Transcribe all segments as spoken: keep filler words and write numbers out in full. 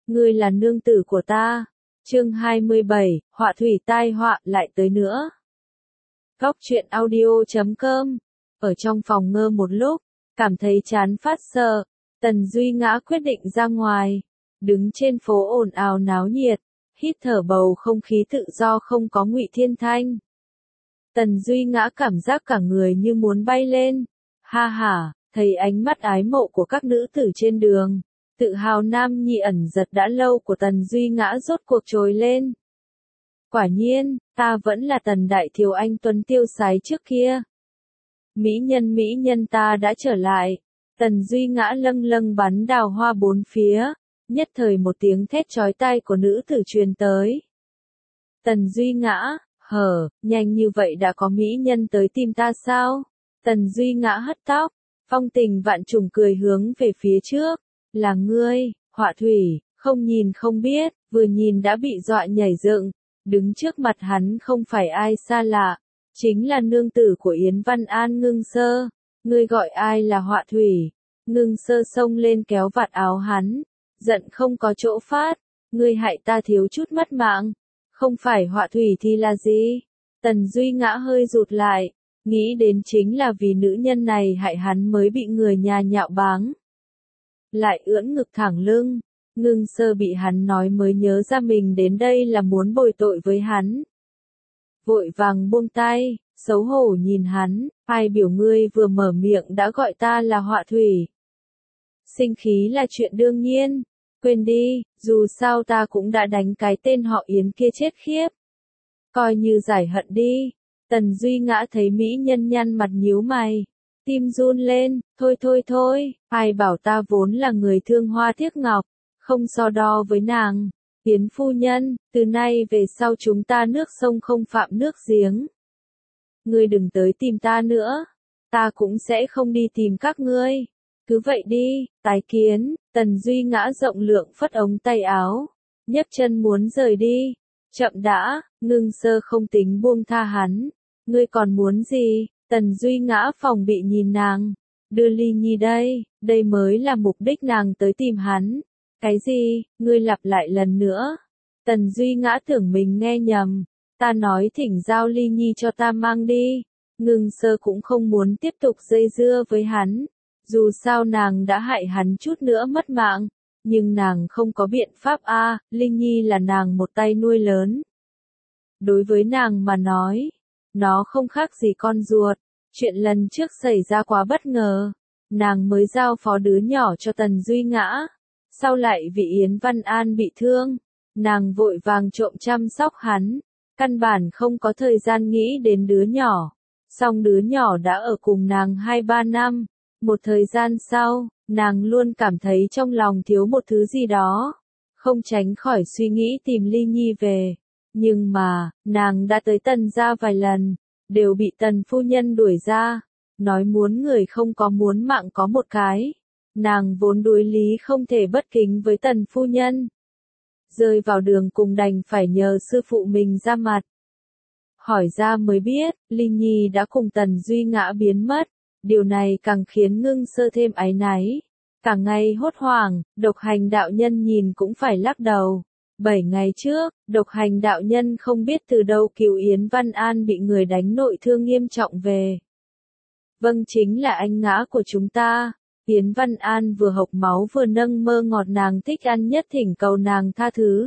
ngươi là nương tử của ta. Chương hai mươi bảy, họa thủy tai họa lại tới nữa. Góc truyện audio chấm com. Ở trong phòng ngơ một lúc, cảm thấy chán phát sợ, Tần Duy Ngã quyết định ra ngoài, đứng trên phố ồn ào náo nhiệt, hít thở bầu không khí tự do không có Ngụy Thiên Thanh. Tần Duy Ngã cảm giác cả người như muốn bay lên. Ha ha, thấy ánh mắt ái mộ của các nữ tử trên đường, tự hào nam nhi ẩn giật đã lâu của Tần Duy Ngã rốt cuộc trồi lên. Quả nhiên, ta vẫn là Tần đại thiếu anh tuấn tiêu sái trước kia. Mỹ nhân mỹ nhân ta đã trở lại. Tần Duy Ngã lâng lâng bắn đào hoa bốn phía, nhất thời một tiếng thét chói tai của nữ tử truyền tới. Tần Duy Ngã, hở, nhanh như vậy đã có mỹ nhân tới tìm ta sao? Tần Duy Ngã hất tóc, phong tình vạn trùng cười hướng về phía trước. Là ngươi, họa thủy, không nhìn không biết, vừa nhìn đã bị dọa nhảy dựng. Đứng trước mặt hắn không phải ai xa lạ, chính là nương tử của Yến Văn An Ngưng Sơ. Ngươi gọi ai là họa thủy? Ngưng Sơ xông lên kéo vạt áo hắn, giận không có chỗ phát. Ngươi hại ta thiếu chút mất mạng, không phải họa thủy thì là gì? Tần Duy Ngã hơi rụt lại, nghĩ đến chính là vì nữ nhân này hại hắn mới bị người nhà nhạo báng. Lại ưỡn ngực thẳng lưng, Ngưng Sơ bị hắn nói mới nhớ ra mình đến đây là muốn bồi tội với hắn. Vội vàng buông tay, xấu hổ nhìn hắn, ai biểu ngươi vừa mở miệng đã gọi ta là họa thủy. Sinh khí là chuyện đương nhiên, quên đi, dù sao ta cũng đã đánh cái tên họ Yến kia chết khiếp. Coi như giải hận đi. Tần Duy Ngã thấy mỹ nhân nhăn mặt nhíu mày, tim run lên, thôi thôi thôi, ai bảo ta vốn là người thương hoa tiếc ngọc, không so đo với nàng. Yến phu nhân, từ nay về sau chúng ta nước sông không phạm nước giếng. Ngươi đừng tới tìm ta nữa, ta cũng sẽ không đi tìm các ngươi. Cứ vậy đi, tái kiến. Tần Duy Ngã rộng lượng phất ống tay áo, nhấc chân muốn rời đi. Chậm đã, Ngưng Sơ không tính buông tha hắn. Ngươi còn muốn gì? Tần Duy Ngã phòng bị nhìn nàng. Đưa Ly Nhi đây, đây mới là mục đích nàng tới tìm hắn. Cái gì? Ngươi lặp lại lần nữa. Tần Duy Ngã tưởng mình nghe nhầm. Ta nói thỉnh giao Ly Nhi cho ta mang đi. Ngưng Sơ cũng không muốn tiếp tục dây dưa với hắn. Dù sao nàng đã hại hắn chút nữa mất mạng. Nhưng nàng không có biện pháp a, à, Linh Nhi là nàng một tay nuôi lớn. Đối với nàng mà nói, nó không khác gì con ruột. Chuyện lần trước xảy ra quá bất ngờ. Nàng mới giao phó đứa nhỏ cho Tần Duy Ngã. Sau lại vị Yến Văn An bị thương. Nàng vội vàng trộm chăm sóc hắn. Căn bản không có thời gian nghĩ đến đứa nhỏ. Song đứa nhỏ đã ở cùng nàng hai ba năm. Một thời gian sau, nàng luôn cảm thấy trong lòng thiếu một thứ gì đó. Không tránh khỏi suy nghĩ tìm Ly Nhi về. Nhưng mà, nàng đã tới Tần gia vài lần, đều bị Tần phu nhân đuổi ra. Nói muốn người không có muốn mạng có một cái. Nàng vốn đối lý không thể bất kính với Tần phu nhân. Rơi vào đường cùng đành phải nhờ sư phụ mình ra mặt. Hỏi ra mới biết, Ly Nhi đã cùng Tần Duy Ngã biến mất. Điều này càng khiến Ngưng Sơ thêm áy náy. Cả ngày hốt hoảng, Độc Hành đạo nhân nhìn cũng phải lắc đầu. Bảy ngày trước, Độc Hành đạo nhân không biết từ đâu cứu Yến Văn An bị người đánh nội thương nghiêm trọng về. Vâng, chính là anh ngã của chúng ta. Yến Văn An vừa hộc máu vừa nâng mơ ngọt nàng thích ăn nhất thỉnh cầu nàng tha thứ.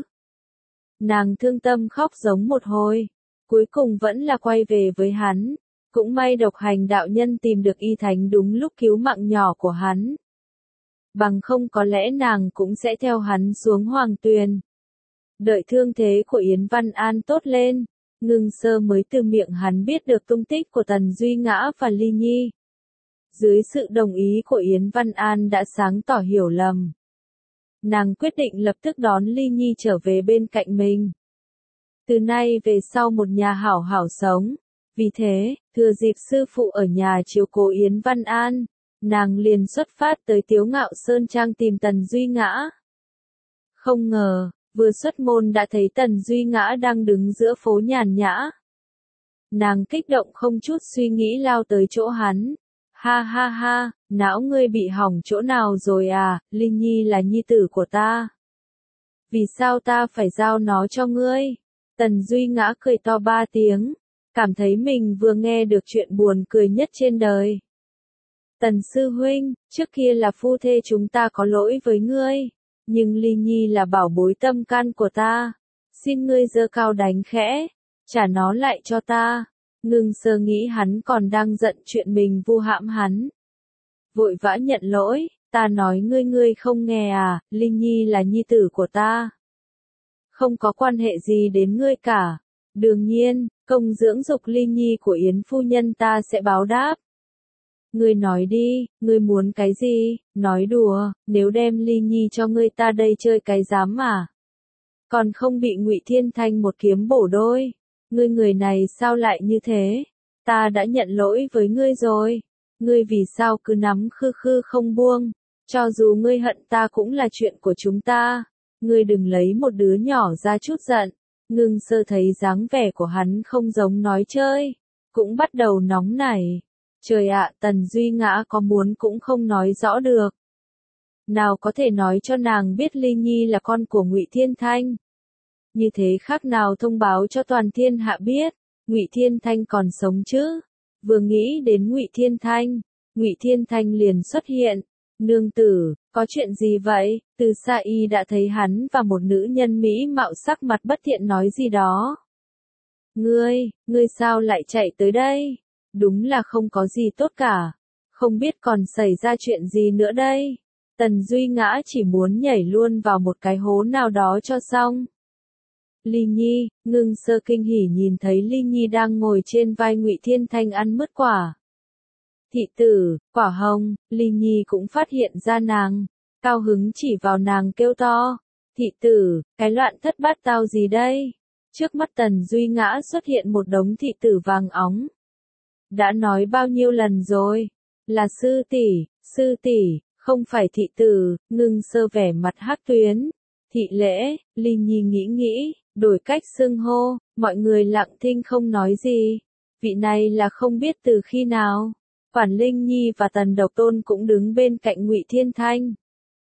Nàng thương tâm khóc giống một hồi. Cuối cùng vẫn là quay về với hắn. Cũng may Độc Hành đạo nhân tìm được y thánh đúng lúc cứu mạng nhỏ của hắn. Bằng không có lẽ nàng cũng sẽ theo hắn xuống hoàng tuyền. Đợi thương thế của Yến Văn An tốt lên, Ngưng Sơ mới từ miệng hắn biết được tung tích của Tần Duy Ngã và Ly Nhi. Dưới sự đồng ý của Yến Văn An đã sáng tỏ hiểu lầm. Nàng quyết định lập tức đón Ly Nhi trở về bên cạnh mình. Từ nay về sau một nhà hảo hảo sống. Vì thế, thừa dịp sư phụ ở nhà chiếu cố Yến Văn An, nàng liền xuất phát tới Tiếu Ngạo Sơn Trang tìm Tần Duy Ngã. Không ngờ, vừa xuất môn đã thấy Tần Duy Ngã đang đứng giữa phố nhàn nhã. Nàng kích động không chút suy nghĩ lao tới chỗ hắn. Ha ha ha, não ngươi bị hỏng chỗ nào rồi à, Linh Nhi là nhi tử của ta. Vì sao ta phải giao nó cho ngươi? Tần Duy Ngã cười to ba tiếng, cảm thấy mình vừa nghe được chuyện buồn cười nhất trên đời. Tần sư huynh, trước kia là phu thê chúng ta có lỗi với ngươi, nhưng Ly Nhi là bảo bối tâm can của ta, xin ngươi giơ cao đánh khẽ, trả nó lại cho ta. Ngưng Sơ nghĩ hắn còn đang giận chuyện mình vu hãm hắn. Vội vã nhận lỗi, ta nói ngươi ngươi không nghe à, Linh Nhi là nhi tử của ta. Không có quan hệ gì đến ngươi cả. Đương nhiên, công dưỡng dục Linh Nhi của Yến phu nhân ta sẽ báo đáp. Ngươi nói đi, ngươi muốn cái gì, nói đùa, nếu đem Linh Nhi cho ngươi ta đây chơi cái dám mà. Còn không bị Ngụy Thiên Thanh một kiếm bổ đôi. Ngươi người này sao lại như thế? Ta đã nhận lỗi với ngươi rồi. Ngươi vì sao cứ nắm khư khư không buông? Cho dù ngươi hận ta cũng là chuyện của chúng ta. Ngươi đừng lấy một đứa nhỏ ra chút giận. Ngưng Sơ thấy dáng vẻ của hắn không giống nói chơi. Cũng bắt đầu nóng nảy. Trời ạ, Tần Duy Ngã có muốn cũng không nói rõ được. Nào có thể nói cho nàng biết Ly Nhi là con của Ngụy Thiên Thanh. Như thế khác nào thông báo cho toàn thiên hạ biết, Ngụy Thiên Thanh còn sống chứ? Vừa nghĩ đến Ngụy Thiên Thanh, Ngụy Thiên Thanh liền xuất hiện. Nương tử, có chuyện gì vậy? Từ xa y đã thấy hắn và một nữ nhân mỹ mạo sắc mặt bất thiện nói gì đó. Ngươi, ngươi sao lại chạy tới đây? Đúng là không có gì tốt cả. Không biết còn xảy ra chuyện gì nữa đây? Tần Duy Ngã chỉ muốn nhảy luôn vào một cái hố nào đó cho xong. Ly Nhi, Ngưng Sơ kinh hỉ nhìn thấy Ly Nhi đang ngồi trên vai Ngụy Thiên Thanh ăn mứt quả. Thị tử, quả hồng, Ly Nhi cũng phát hiện ra nàng, cao hứng chỉ vào nàng kêu to. Thị tử, cái loạn thất bát tao gì đây? Trước mắt Tần Duy Ngã xuất hiện một đống thị tử vàng óng. Đã nói bao nhiêu lần rồi, là sư tỷ, sư tỷ, không phải thị tử. Ngưng Sơ vẻ mặt hắc tuyến. Thị lễ, Ly Nhi nghĩ nghĩ, đổi cách xưng hô, mọi người lặng thinh không nói gì. Vị này là không biết từ khi nào. Quản Linh Nhi và Tần Độc Tôn cũng đứng bên cạnh Ngụy Thiên Thanh.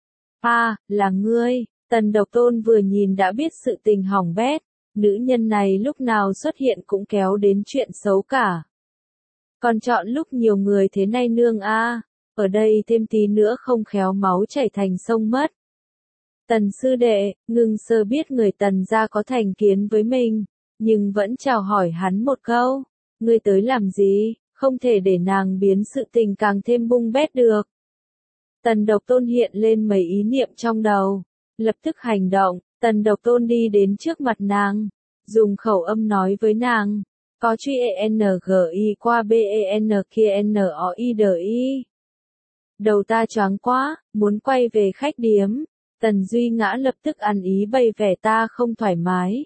À, là ngươi. Tần Độc Tôn vừa nhìn đã biết sự tình hỏng bét. Nữ nhân này lúc nào xuất hiện cũng kéo đến chuyện xấu cả. Còn chọn lúc nhiều người thế này nương a, ở đây thêm tí nữa không khéo máu chảy thành sông mất. Tần sư đệ, Ngưng Sơ biết người Tần gia có thành kiến với mình, nhưng vẫn chào hỏi hắn một câu. Ngươi tới làm gì, không thể để nàng biến sự tình càng thêm bung bét được. Tần Độc Tôn hiện lên mấy ý niệm trong đầu, lập tức hành động. Tần Độc Tôn đi đến trước mặt nàng, dùng khẩu âm nói với nàng. Có truy e n g i qua b e n kia n o i d i. Đầu ta choáng quá, muốn quay về khách điếm. Tần Duy Ngã lập tức ăn ý bày vẻ ta không thoải mái.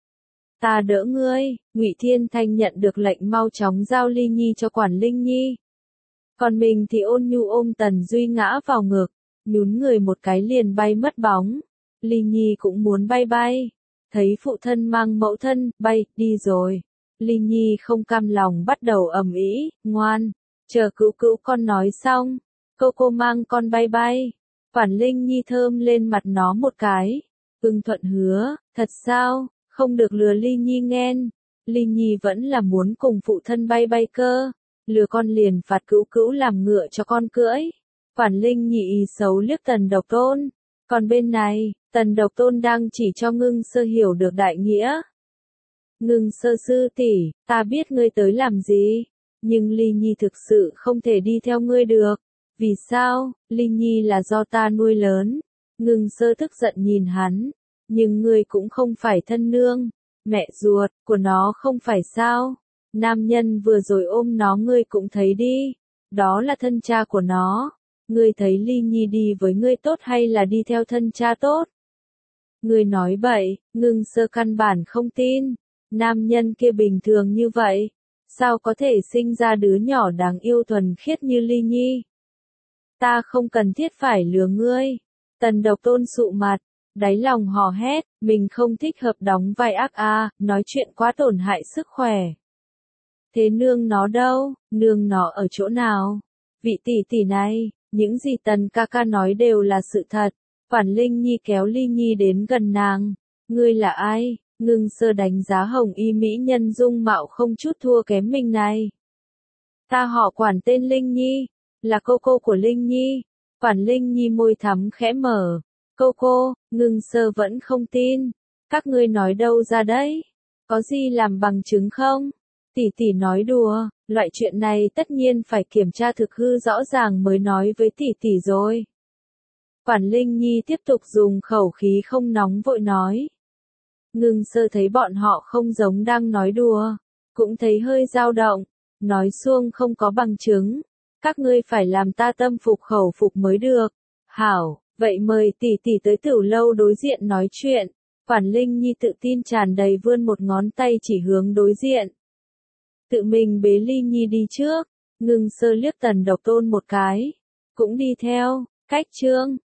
Ta đỡ ngươi. Ngụy Thiên Thanh nhận được lệnh mau chóng giao Ly Nhi cho Quản Linh Nhi. Còn mình thì ôn nhu ôm Tần Duy Ngã vào ngực, nhún người một cái liền bay mất bóng. Ly Nhi cũng muốn bay bay. Thấy phụ thân mang mẫu thân, bay, đi rồi. Ly Nhi không cam lòng bắt đầu ầm ĩ, ngoan, chờ cữu cữu con nói xong, cô cô mang con bay bay. Quản Linh Nhi thơm lên mặt nó một cái, ưng thuận hứa, thật sao, không được lừa Ly Nhi nghen. Ly Nhi vẫn là muốn cùng phụ thân bay bay cơ, lừa con liền phạt cữu cữu làm ngựa cho con cưỡi. Quản Linh Nhi ý xấu liếc Tần Độc Tôn, còn bên này, Tần Độc Tôn đang chỉ cho Ngưng Sơ hiểu được đại nghĩa. Ngưng Sơ sư tỷ, ta biết ngươi tới làm gì, nhưng Ly Nhi thực sự không thể đi theo ngươi được. Vì sao? Ly Nhi là do ta nuôi lớn. Ngưng Sơ tức giận nhìn hắn, nhưng ngươi cũng không phải thân nương, mẹ ruột của nó không phải sao? Nam nhân vừa rồi ôm nó ngươi cũng thấy đi, đó là thân cha của nó. Ngươi thấy Ly Nhi đi với ngươi tốt hay là đi theo thân cha tốt? Ngươi nói bậy. Ngưng Sơ căn bản không tin. Nam nhân kia bình thường như vậy, sao có thể sinh ra đứa nhỏ đáng yêu thuần khiết như Ly Nhi? Ta không cần thiết phải lừa ngươi. Tần Độc Tôn sụ mặt, đáy lòng hò hét, mình không thích hợp đóng vai ác a, nói chuyện quá tổn hại sức khỏe. Thế nương nó đâu, nương nó ở chỗ nào? Vị tỷ tỷ này, những gì Tần ca ca nói đều là sự thật. Quản Linh Nhi kéo Ly Nhi đến gần nàng. Ngươi là ai? Ngưng Sơ đánh giá hồng y mỹ nhân dung mạo không chút thua kém mình này. Ta họ Quản, tên Linh Nhi, là cô cô của Linh Nhi. Quản Linh Nhi môi thắm khẽ mở. Cô cô, Ngưng Sơ vẫn không tin. Các ngươi nói đâu ra đấy? Có gì làm bằng chứng không? Tỷ tỷ nói đùa, loại chuyện này tất nhiên phải kiểm tra thực hư rõ ràng mới nói với tỷ tỷ rồi. Quản Linh Nhi tiếp tục dùng khẩu khí không nóng vội nói. Ngưng Sơ thấy bọn họ không giống đang nói đùa, cũng thấy hơi dao động, nói xuông không có bằng chứng. Các ngươi phải làm ta tâm phục khẩu phục mới được. Hảo, vậy mời tỷ tỷ tới Tửu lâu đối diện nói chuyện. Quản Linh Nhi tự tin tràn đầy vươn một ngón tay chỉ hướng đối diện. Tự mình bế Ly Nhi đi trước. Ngưng Sơ liếc Tần Độc Tôn một cái, cũng đi theo. Cách chương